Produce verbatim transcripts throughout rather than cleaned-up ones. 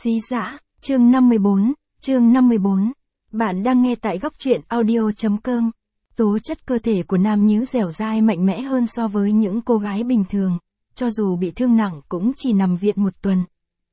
Xí Dã, chương năm mươi bốn, chương năm mươi bốn. Bạn đang nghe tại góc truyện audio.com. Tố chất cơ thể của nam nhứ dẻo dai mạnh mẽ hơn so với những cô gái bình thường, cho dù bị thương nặng cũng chỉ nằm viện một tuần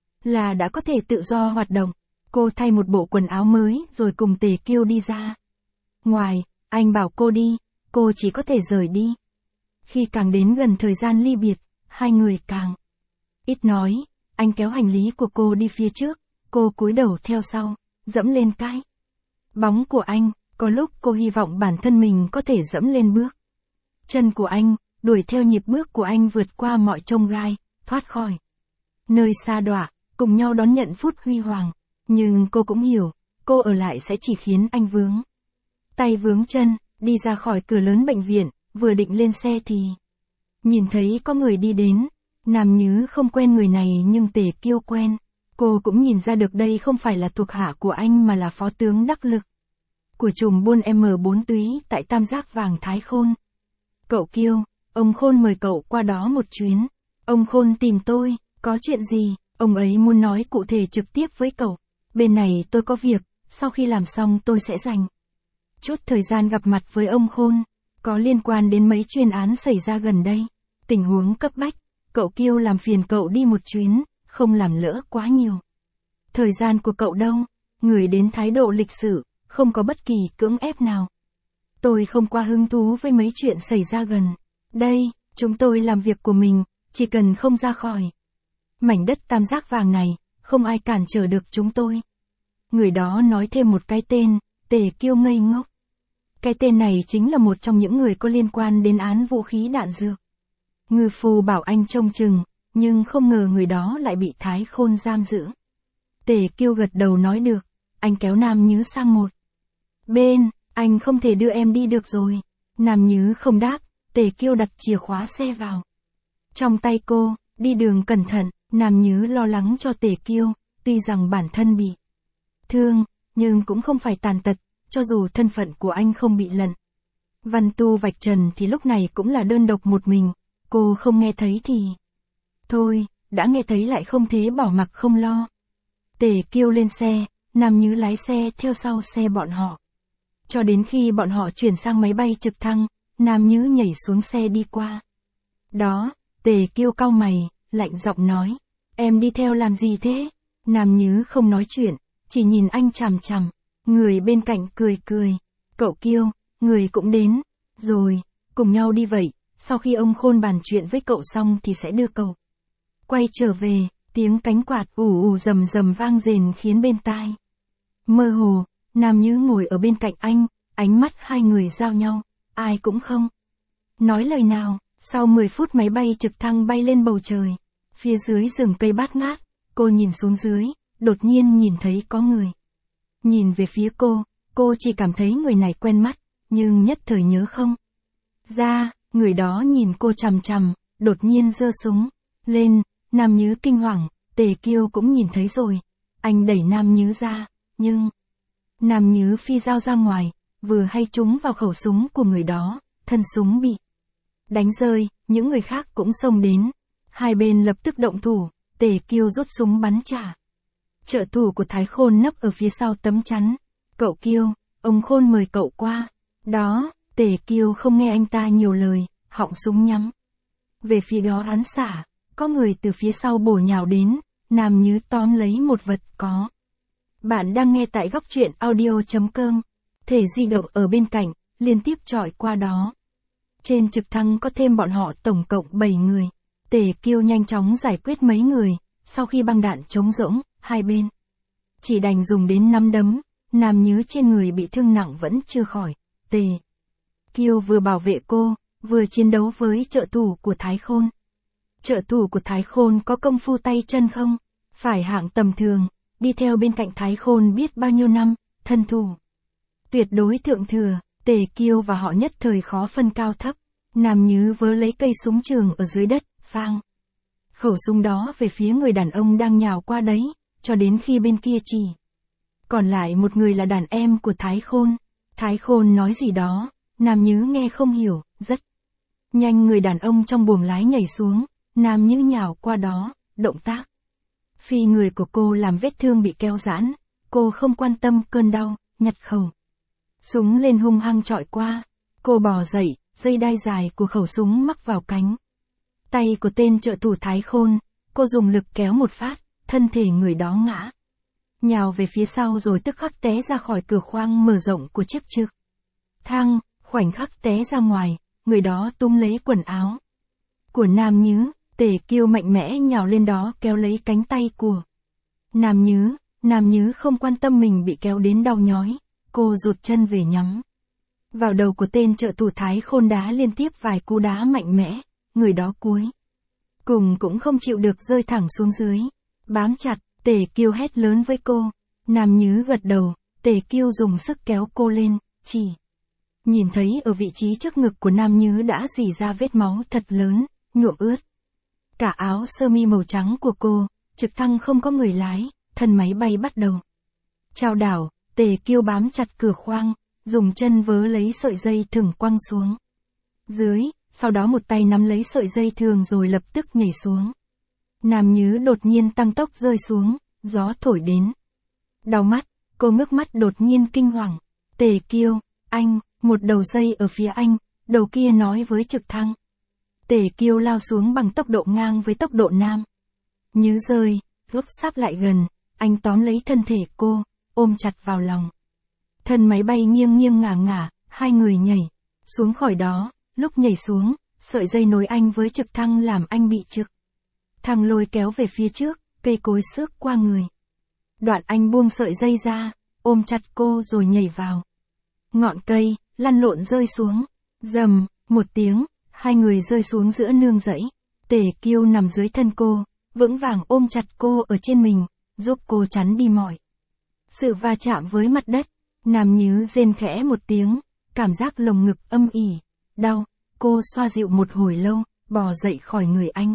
là đã có thể tự do hoạt động. Cô thay một bộ quần áo mới rồi cùng Tề Kiêu đi ra. Ngoài, anh bảo cô đi, cô chỉ có thể rời đi. Khi càng đến gần thời gian ly biệt, hai người càng ít nói. Anh kéo hành lý của cô đi phía trước, cô cúi đầu theo sau, dẫm lên cái bóng của anh. Có lúc cô hy vọng bản thân mình có thể dẫm lên bước chân của anh, đuổi theo nhịp bước của anh vượt qua mọi chông gai, thoát khỏi nơi xa đọa, cùng nhau đón nhận phút huy hoàng. Nhưng cô cũng hiểu, cô ở lại sẽ chỉ khiến anh vướng tay vướng chân. Đi ra khỏi cửa lớn bệnh viện, vừa định lên xe thì nhìn thấy có người đi đến. Nam Nhứ không quen người này nhưng Tề Kiêu quen. Cô cũng nhìn ra được đây không phải là thuộc hạ của anh mà là phó tướng đắc lực của chùm buôn em bốn túy tại Tam Giác Vàng Thái Khôn. Cậu Kiêu, ông Khôn mời cậu qua đó một chuyến. Ông Khôn tìm tôi, có chuyện gì? Ông ấy muốn nói cụ thể trực tiếp với cậu. Bên này tôi có việc, sau khi làm xong tôi sẽ dành chút thời gian gặp mặt với ông Khôn. Có liên quan đến mấy chuyên án xảy ra gần đây. Tình huống cấp bách. Cậu Kiêu làm phiền cậu đi một chuyến, không làm lỡ quá nhiều thời gian của cậu đâu. Người đến thái độ lịch sự, không có bất kỳ cưỡng ép nào. Tôi không quá hứng thú với mấy chuyện xảy ra gần đây, chúng tôi làm việc của mình, chỉ cần không ra khỏi mảnh đất Tam Giác Vàng này, không ai cản trở được chúng tôi. Người đó nói thêm một cái tên. Tề Kiêu ngây ngốc. Cái tên này chính là một trong những người có liên quan đến án vũ khí đạn dược. Ngư phu bảo anh trông chừng, nhưng không ngờ người đó lại bị Thái Khôn giam giữ. Tề Kiêu gật đầu nói được. Anh kéo Nam Nhứ sang một bên. Anh không thể đưa em đi được rồi. Nam Nhứ không đáp. Tề Kiêu đặt chìa khóa xe vào trong tay cô. Đi đường cẩn thận. Nam Nhứ lo lắng cho Tề Kiêu. Tuy rằng bản thân bị thương, nhưng cũng không phải tàn tật. Cho dù thân phận của anh không bị lận văn tu vạch trần thì lúc này cũng là đơn độc một mình. Cô không nghe thấy thì thôi, đã nghe thấy lại không thế bỏ mặc không lo. Tề Kiêu lên xe, Nam Nhứ lái xe theo sau xe bọn họ. Cho đến khi bọn họ chuyển sang máy bay trực thăng, Nam Nhứ nhảy xuống xe đi qua. Đó, Tề Kiêu cau mày, lạnh giọng nói. Em đi theo làm gì thế? Nam Nhứ không nói chuyện, chỉ nhìn anh chằm chằm. Người bên cạnh cười cười. Cậu Kiêu, người cũng đến. Rồi, cùng nhau đi vậy. Sau khi ông Khôn bàn chuyện với cậu xong thì sẽ đưa cậu quay trở về. Tiếng cánh quạt ù ù rầm rầm vang rền khiến bên tai mơ hồ. Nam Nhứ ngồi ở bên cạnh anh, ánh mắt hai người giao nhau, ai cũng không nói lời nào. Sau mười phút máy bay trực thăng bay lên bầu trời. Phía dưới rừng cây bát ngát, cô nhìn xuống dưới, đột nhiên nhìn thấy có người nhìn về phía cô. Cô chỉ cảm thấy người này quen mắt, nhưng nhất thời nhớ không ra. Người đó nhìn cô chằm chằm, đột nhiên giơ súng lên. Nam Nhứ kinh hoàng. Tề Kiêu cũng nhìn thấy rồi. Anh đẩy Nam Nhứ ra, nhưng Nam Nhứ phi dao ra ngoài, vừa hay trúng vào khẩu súng của người đó, thân súng bị đánh rơi. Những người khác cũng xông đến, hai bên lập tức động thủ. Tề Kiêu rút súng bắn trả. Trợ thủ của Thái Khôn nấp ở phía sau tấm chắn. Cậu Kiêu, ông Khôn mời cậu qua đó. Tề Kiêu không nghe anh ta nhiều lời, họng súng nhắm về phía đó án xả. Có người từ phía sau bổ nhào đến. Nam Nhứ tóm lấy một vật có. Bạn đang nghe tại góc truyện audio.com. Thể di động ở bên cạnh, liên tiếp chọi qua đó. Trên trực thăng có thêm bọn họ tổng cộng bảy người. Tề Kiêu nhanh chóng giải quyết mấy người. Sau khi băng đạn trống rỗng, hai bên chỉ đành dùng đến nắm đấm. Nam Nhứ trên người bị thương nặng vẫn chưa khỏi. Tề Kiêu vừa bảo vệ cô, vừa chiến đấu với trợ thủ của Thái Khôn. Trợ thủ của Thái Khôn có công phu tay chân không phải hạng tầm thường. Đi theo bên cạnh Thái Khôn biết bao nhiêu năm, thân thủ tuyệt đối thượng thừa. Tề Kiêu và họ nhất thời khó phân cao thấp. Nam Nhứ vớ lấy cây súng trường ở dưới đất, phang khẩu súng đó về phía người đàn ông đang nhào qua đấy, cho đến khi bên kia chỉ còn lại một người là đàn em của Thái Khôn. Thái Khôn nói gì đó, Nam Nhứ nghe không hiểu. Rất nhanh người đàn ông trong buồng lái nhảy xuống. Nam Nhứ nhào qua đó, động tác Phi người của cô làm vết thương bị kéo giãn, cô không quan tâm cơn đau, nhặt khẩu súng lên hung hăng chọi qua. Cô bò dậy, dây đai dài của khẩu súng mắc vào cánh tay của tên trợ thủ Thái Khôn, cô dùng lực kéo một phát, thân thể người đó ngã nhào về phía sau rồi tức khắc té ra khỏi cửa khoang mở rộng của chiếc trực thăng, khoảnh khắc té ra ngoài, người đó túm lấy quần áo của Nam Nhứ, Tề Kiêu mạnh mẽ nhào lên đó kéo lấy cánh tay của Nam Nhứ. Nam Nhứ không quan tâm mình bị kéo đến đau nhói, cô rụt chân về nhắm vào đầu của tên trợ thủ Thái Khôn đá liên tiếp vài cú đá mạnh mẽ, người đó cuối cùng cũng không chịu được rơi thẳng xuống dưới. Bám chặt, Tề Kiêu hét lớn với cô. Nam Nhứ gật đầu, Tề Kiêu dùng sức kéo cô lên, chỉ nhìn thấy ở vị trí trước ngực của Nam Nhứ đã rỉ ra vết máu thật lớn, nhuộm ướt cả áo sơ mi màu trắng của cô. Trực thăng không có người lái, thân máy bay bắt đầu chao đảo. Tề Kiêu bám chặt cửa khoang, dùng chân vớ lấy sợi dây thừng quăng xuống dưới, sau đó một tay nắm lấy sợi dây thường rồi lập tức nhảy xuống. Nam Nhứ đột nhiên tăng tốc rơi xuống, gió thổi đến đau mắt, cô ngước mắt đột nhiên kinh hoàng. Tề Kiêu, anh, một đầu dây ở phía anh, đầu kia nói với trực thăng. Tề Kiêu lao xuống bằng tốc độ ngang với tốc độ Nam Nhứ rơi, gấp sáp lại gần, anh tóm lấy thân thể cô, ôm chặt vào lòng. Thân máy bay nghiêng nghiêng ngả ngả, hai người nhảy xuống khỏi đó. Lúc nhảy xuống, sợi dây nối anh với trực thăng làm anh bị trực thăng lôi kéo về phía trước, cây cối xước qua người. Đoạn anh buông sợi dây ra, ôm chặt cô rồi nhảy vào ngọn cây, lăn lộn rơi xuống. Rầm, một tiếng, hai người rơi xuống giữa nương rẫy. Tề Kiêu nằm dưới thân cô, vững vàng ôm chặt cô ở trên mình, giúp cô chắn đi mọi sự va chạm với mặt đất. Nam Nhứ rên khẽ một tiếng, cảm giác lồng ngực âm ỉ, đau, cô xoa dịu một hồi lâu, bò dậy khỏi người anh.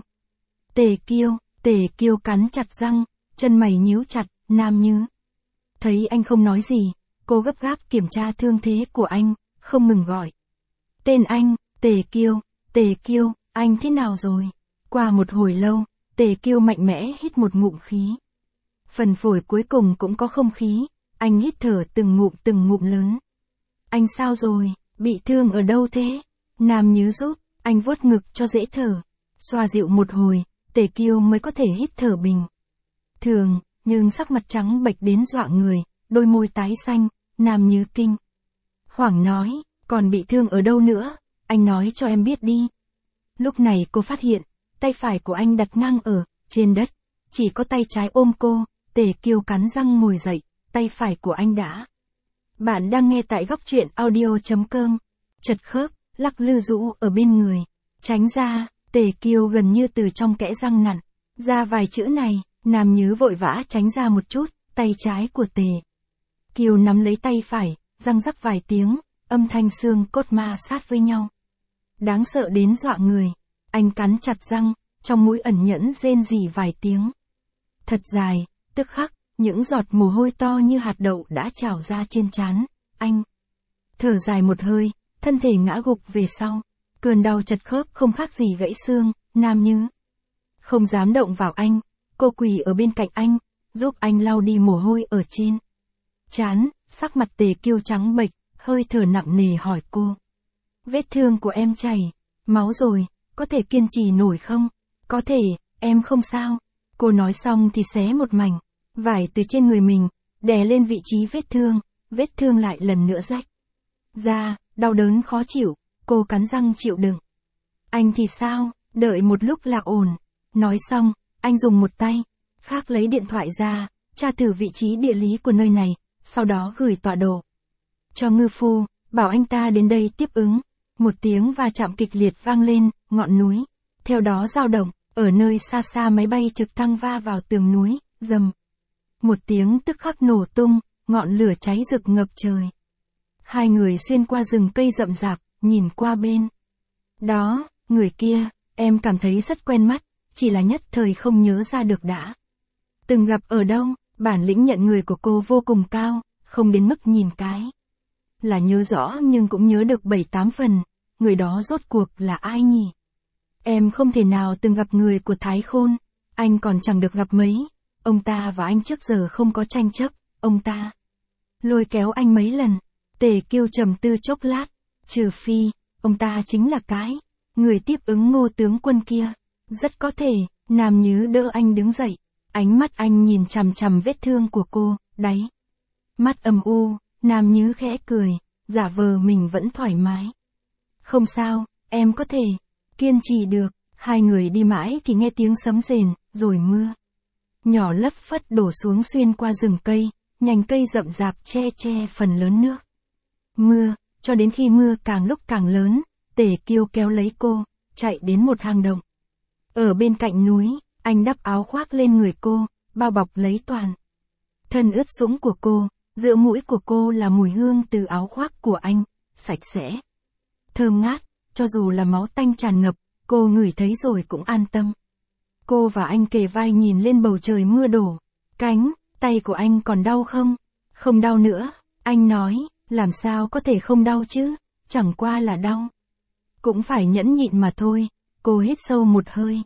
Tề Kiêu, Tề Kiêu cắn chặt răng, chân mày nhíu chặt. Nam Nhứ thấy anh không nói gì, cô gấp gáp kiểm tra thương thế của anh, không ngừng gọi tên anh. Tề Kiêu, Tề Kiêu, anh thế nào rồi? Qua một hồi lâu, Tề Kiêu mạnh mẽ hít một ngụm khí. Phần phổi cuối cùng cũng có không khí, anh hít thở từng ngụm từng ngụm lớn. Anh sao rồi, bị thương ở đâu thế? Nam Nhứ giúp, anh vuốt ngực cho dễ thở. Xoa dịu một hồi, Tề Kiêu mới có thể hít thở bình thường, nhưng sắc mặt trắng bệch đến dọa người, đôi môi tái xanh. Nam Nhứ kinh hoảng nói, còn bị thương ở đâu nữa, anh nói cho em biết đi. Lúc này cô phát hiện, tay phải của anh đặt ngang ở trên đất, chỉ có tay trái ôm cô. Tề Kiêu cắn răng ngồi dậy, tay phải của anh đã. Bạn đang nghe tại góc truyện audio.com. Chật khớp, lắc lư rũ ở bên người. Tránh ra, Tề Kiêu gần như từ trong kẽ răng nặn ra vài chữ này. Nam Nhứ vội vã tránh ra một chút, tay trái của Tề Kiêu nắm lấy tay phải, răng rắc vài tiếng, âm thanh xương cốt ma sát với nhau. Đáng sợ đến dọa người. Anh cắn chặt răng, trong mũi ẩn nhẫn rên rỉ vài tiếng thật dài, tức khắc, những giọt mồ hôi to như hạt đậu đã trào ra trên trán. Anh thở dài một hơi, thân thể ngã gục về sau. Cơn đau chật khớp không khác gì gãy xương. Nam Nhứ không dám động vào anh, cô quỳ ở bên cạnh anh, giúp anh lau đi mồ hôi ở trên trán. Sắc mặt Tề Kiêu trắng bệch, hơi thở nặng nề hỏi cô. Vết thương của em chảy máu rồi, có thể kiên trì nổi không? Có thể, em không sao. Cô nói xong thì xé một mảnh vải từ trên người mình, đè lên vị trí vết thương, vết thương lại lần nữa rách ra, đau đớn khó chịu, cô cắn răng chịu đựng. Anh thì sao, đợi một lúc là ổn. Nói xong, anh dùng một tay khác lấy điện thoại ra, tra thử vị trí địa lý của nơi này, sau đó gửi tọa độ cho ngư phu, bảo anh ta đến đây tiếp ứng. Một tiếng va chạm kịch liệt vang lên, ngọn núi theo đó dao động, ở nơi xa xa máy bay trực thăng va vào tường núi, rầm. Một tiếng tức khắc nổ tung, ngọn lửa cháy rực ngập trời. Hai người xuyên qua rừng cây rậm rạp, nhìn qua bên đó, người kia, em cảm thấy rất quen mắt, chỉ là nhất thời không nhớ ra được đã từng gặp ở đâu. Bản lĩnh nhận người của cô vô cùng cao, không đến mức nhìn cái là nhớ rõ nhưng cũng nhớ được bảy tám phần. Người đó rốt cuộc là ai nhỉ? Em không thể nào từng gặp người của Thái Khôn, anh còn chẳng được gặp mấy. Ông ta và anh trước giờ không có tranh chấp, ông ta lôi kéo anh mấy lần. Tề Kiêu trầm tư chốc lát, trừ phi, ông ta chính là cái người tiếp ứng Ngô tướng quân kia. Rất có thể, Nam Nhứ đỡ anh đứng dậy, ánh mắt anh nhìn chằm chằm vết thương của cô, đáy mắt âm u, Nam Nhứ khẽ cười, giả vờ mình vẫn thoải mái. Không sao, em có thể kiên trì được. Hai người đi mãi thì nghe tiếng sấm rền, rồi mưa nhỏ lấp phất đổ xuống xuyên qua rừng cây, nhành cây rậm rạp che che phần lớn nước mưa, cho đến khi mưa càng lúc càng lớn, Tề Kiêu kéo lấy cô, chạy đến một hang động. Ở bên cạnh núi, anh đắp áo khoác lên người cô, bao bọc lấy toàn thân ướt sũng của cô, giữa mũi của cô là mùi hương từ áo khoác của anh, sạch sẽ, thơm ngát, cho dù là máu tanh tràn ngập, cô ngửi thấy rồi cũng an tâm. Cô và anh kề vai nhìn lên bầu trời mưa đổ. Cánh tay của anh còn đau không? Không đau nữa, anh nói, làm sao có thể không đau chứ, chẳng qua là đau. Cũng phải nhẫn nhịn mà thôi. Cô hít sâu một hơi.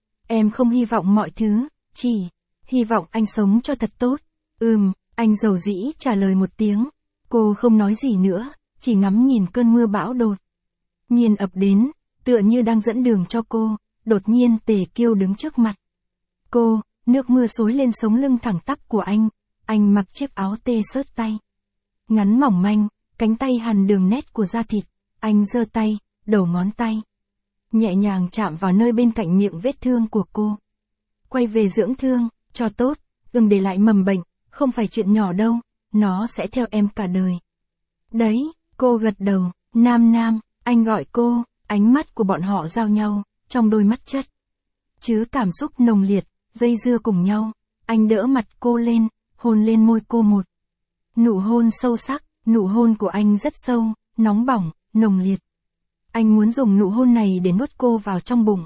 Em không hy vọng mọi thứ, chỉ hy vọng anh sống cho thật tốt. Ừm, anh dầu dĩ trả lời một tiếng. Cô không nói gì nữa, chỉ ngắm nhìn cơn mưa bão đột nhiên ập đến, tựa như đang dẫn đường cho cô. Đột nhiên Tề Kiêu đứng trước mặt cô, nước mưa xối lên sống lưng thẳng tắp của anh. Anh mặc chiếc áo tê xớt tay ngắn mỏng manh, cánh tay hằn đường nét của da thịt. Anh giơ tay, đầu ngón tay nhẹ nhàng chạm vào nơi bên cạnh miệng vết thương của cô. Quay về dưỡng thương, cho tốt, đừng để lại mầm bệnh, không phải chuyện nhỏ đâu, nó sẽ theo em cả đời. Đấy, cô gật đầu. Nam Nam, anh gọi cô, ánh mắt của bọn họ giao nhau, trong đôi mắt chất chứa cảm xúc nồng liệt, dây dưa cùng nhau. Anh đỡ mặt cô lên, hôn lên môi cô một nụ hôn sâu sắc. Nụ hôn của anh rất sâu, nóng bỏng, nồng liệt. Anh muốn dùng nụ hôn này để nuốt cô vào trong bụng.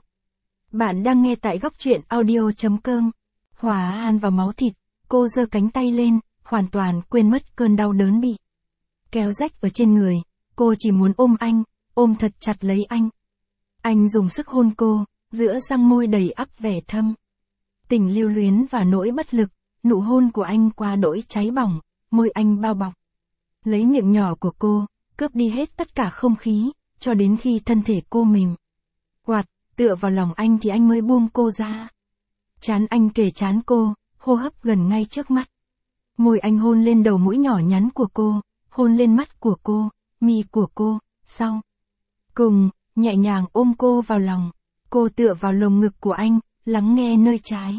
Bạn đang nghe tại góc truyện audio.com. Hòa an vào máu thịt, cô giơ cánh tay lên, hoàn toàn quên mất cơn đau đớn bị kéo rách ở trên người. Cô chỉ muốn ôm anh, ôm thật chặt lấy anh. Anh dùng sức hôn cô, giữa răng môi đầy ắp vẻ thâm tình lưu luyến và nỗi bất lực. Nụ hôn của anh qua đỗi cháy bỏng, môi anh bao bọc lấy miệng nhỏ của cô, cướp đi hết tất cả không khí, cho đến khi thân thể cô mềm quạt, tựa vào lòng anh thì anh mới buông cô ra. Trán anh kề trán cô, hô hấp gần ngay trước mắt. Môi anh hôn lên đầu mũi nhỏ nhắn của cô, hôn lên mắt của cô, mi của cô, sau cùng, nhẹ nhàng ôm cô vào lòng. Cô tựa vào lồng ngực của anh, lắng nghe nơi trái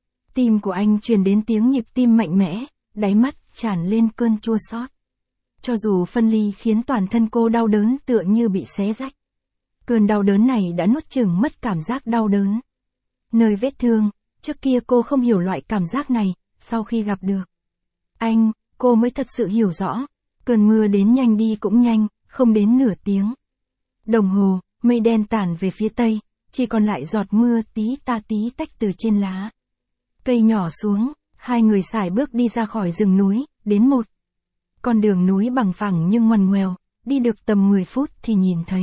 tim của anh truyền đến tiếng nhịp tim mạnh mẽ, đáy mắt tràn lên cơn chua xót. Cho dù phân ly khiến toàn thân cô đau đớn tựa như bị xé rách, cơn đau đớn này đã nuốt chửng mất cảm giác đau đớn nơi vết thương. Trước kia cô không hiểu loại cảm giác này, sau khi gặp được anh, cô mới thật sự hiểu rõ. Cơn mưa đến nhanh đi cũng nhanh, không đến nửa tiếng đồng hồ, mây đen tản về phía tây, chỉ còn lại giọt mưa tí ta tí tách từ trên lá cây nhỏ xuống. Hai người sải bước đi ra khỏi rừng núi, đến một con đường núi bằng phẳng nhưng ngoằn ngoèo. Đi được tầm mười phút thì nhìn thấy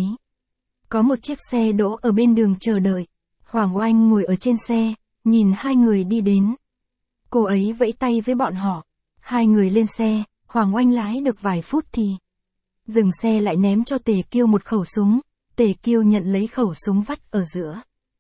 có một chiếc xe đỗ ở bên đường chờ đợi. Hoàng Oanh ngồi ở trên xe, nhìn hai người đi đến. Cô ấy vẫy tay với bọn họ. Hai người lên xe, Hoàng Oanh lái được vài phút thì dừng xe lại ném cho Tề Kiêu một khẩu súng. Tề Kiêu nhận lấy khẩu súng vắt ở giữa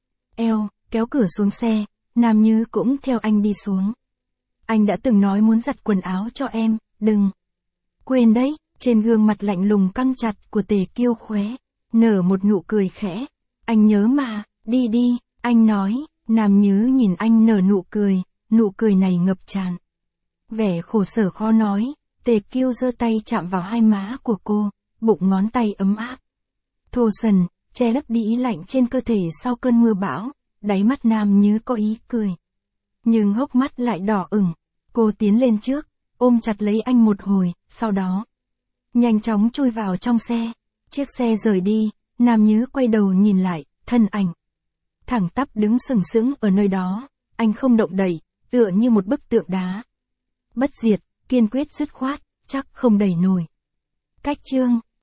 eo, kéo cửa xuống xe. Nam Như cũng theo anh đi xuống. Anh đã từng nói muốn giặt quần áo cho em, đừng quên đấy. Trên gương mặt lạnh lùng căng chặt của Tề Kiêu khóe nở một nụ cười khẽ. Anh nhớ mà, đi đi, anh nói. Nam Như nhìn anh nở nụ cười, nụ cười này ngập tràn vẻ khổ sở khó nói. Tề Kiêu giơ tay chạm vào hai má của cô, bụng ngón tay ấm áp thô sần, che lấp đi ý lạnh trên cơ thể sau cơn mưa bão. Đáy mắt Nam Như có ý cười, nhưng hốc mắt lại đỏ ửng. Cô tiến lên trước, ôm chặt lấy anh một hồi, sau đó nhanh chóng chui vào trong xe. Chiếc xe rời đi, Nam Như quay đầu nhìn lại, thân ảnh thẳng tắp đứng sừng sững ở nơi đó. Anh không động đậy, tựa như một bức tượng đá bất diệt, kiên quyết dứt khoát, chắc không đẩy nổi. Cách chương